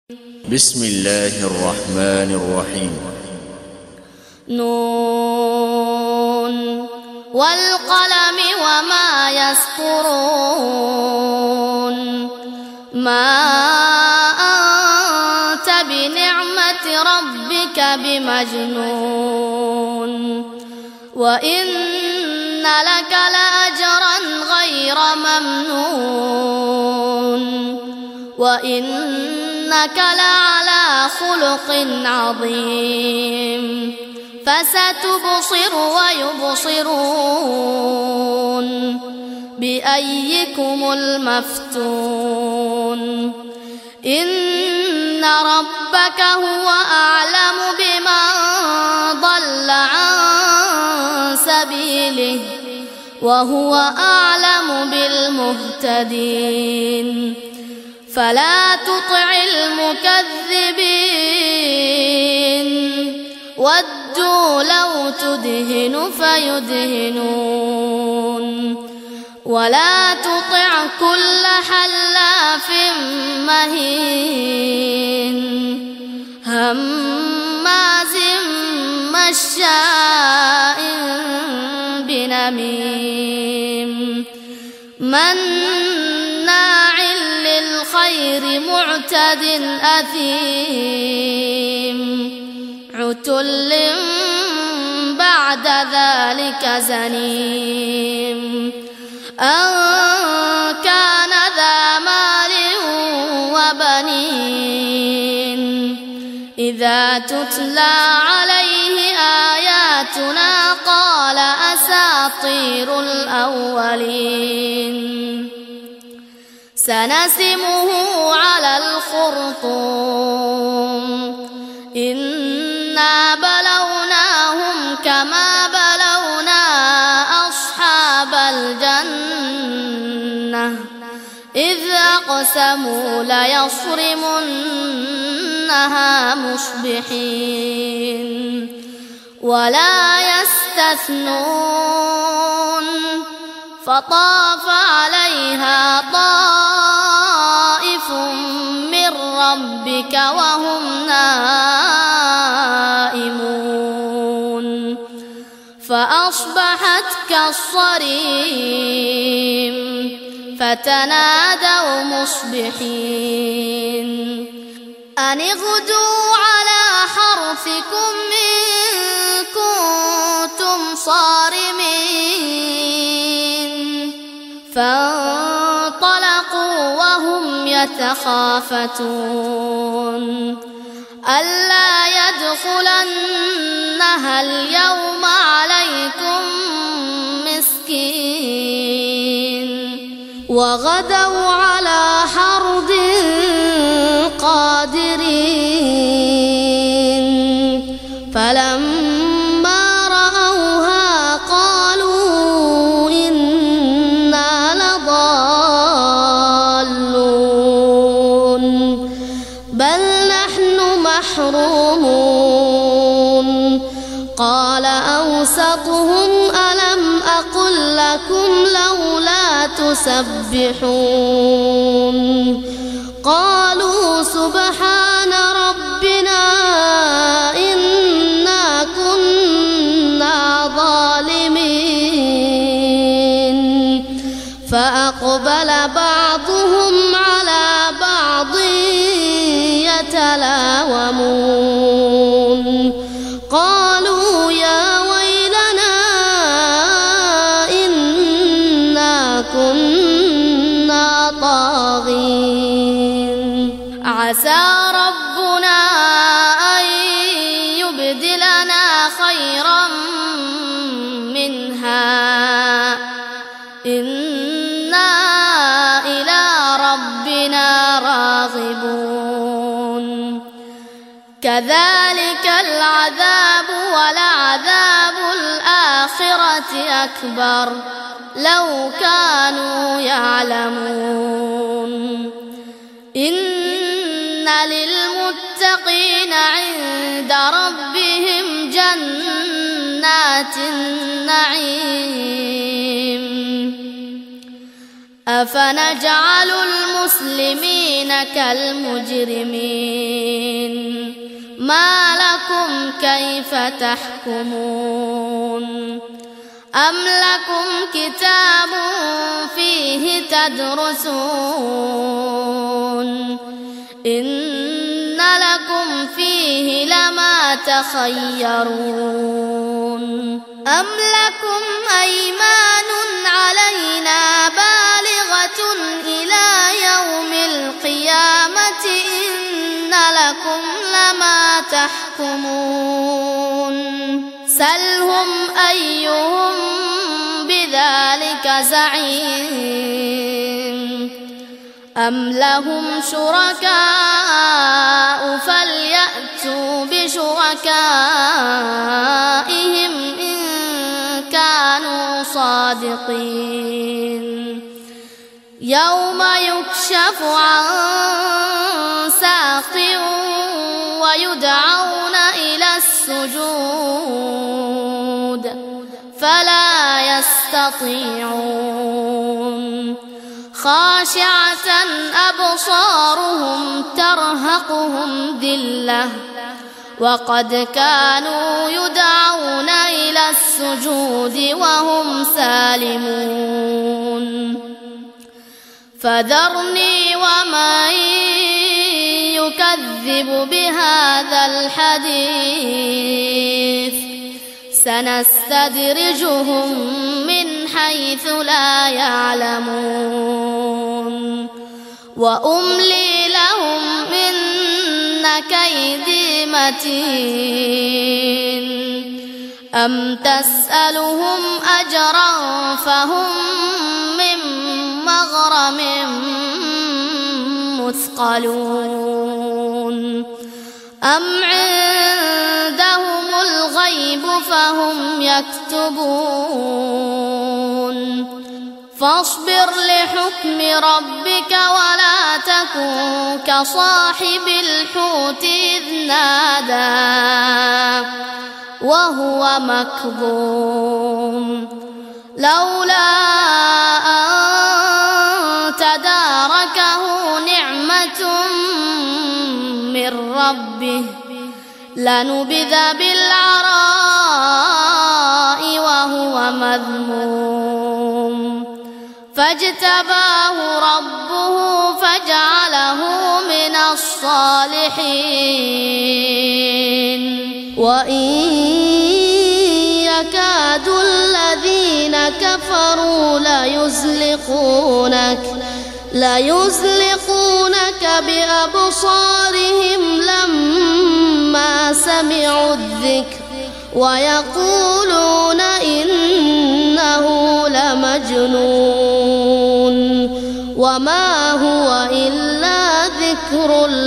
بسم الله الرحمن الرحيم. نون والقلم وما يسطرون ما أنت بنعمة ربك بمجنون وإن لك لأجرا غير ممنون وإنك لعلى خلق عظيم فستبصر ويبصرون بأيكم المفتون إن ربك هو أعلم بمن ضل عن سبيله وهو أعلم بالمهتدين فلا تطع المكذبين ودوا لو تدهن فيدهنون ولا تطع كل حلاف مهين هماز مشاء بنميم مناع للخير معتد أثيم عتل بعد ذلك زنيم أن كان ذا مال وبنين إذا تتلى عليه آياتنا قال أساطير الأولين سنسمه على الخرطوم إنا بلوناهم كما بلونا أصحاب الجنة إذ أقسموا ليصرمنها مصبحين ولا يستثنون فطاف عليها طائف من ربك وهم نائمون فأصبحت كالصريم فتنادوا مصبحين أن اغدوا على حرثكم إن كنتم صارمين فانطلقوا وهم يتخافتون ألا يدخلنها اليوم عليكم مسكين وغدوا على حرد قادرين فلما رأوها قالوا إنا لضالون بل نحن محرومون قال أوسطهم ألم أقل لكم لولا تسبحون قالوا سبحان ربنا إنا كنا ظالمين فأقبل بعضهم على بعض يتلاومون قالوا يا ويلنا إنا كنا طاغين عسى ربنا أن يبدلنا خيرا منها إنا إلى ربنا راغبون كذلك العذاب ولعذاب الآخرة أكبر لو كانوا يعلمون إن للمتقين عند ربهم جنات النعيم أفنجعل المسلمين المسلمين كالمجرمين ما لكم كيف تحكمون أم لكم كتاب فيه تدرسون إن لكم فيه لما تخيرون أم لكم أيمان علينا بالغة إلى يوم القيامة إن لكم لما تحكمون سلهم أيهم بذلك زعيم أم لهم شركاء فليأتوا بشركائهم إن كانوا صادقين يوم يكشف عن ساق ويدعون إلى السجود فلا يستطيعون خاشعة أبصارهم ترهقهم ذلة وقد كانوا يدعون إلى السجود وهم سالمون فذرني ومن يكذب بهذا الحديث سنستدرجهم من حيث لا يعلمون وأملي لهم إن كيدي متين أم تسألهم أجرا فهم من مغرم مثقلون أم عندهم الغيب فهم يكتبون فاصبر لحكم ربك ولا تكن كصاحب الحوت إذ نادى وهو مكظوم لولا أن تداركه نعمة من ربه لنبذ بالعراء وهو مذموم فاجتباه ربه فجعله من الصالحين وإن يكاد الذين كفروا ليزلقونك بأبصارهم لما سمعوا الذكر ويقولون إنه لمجنون وما هو إلا ذكر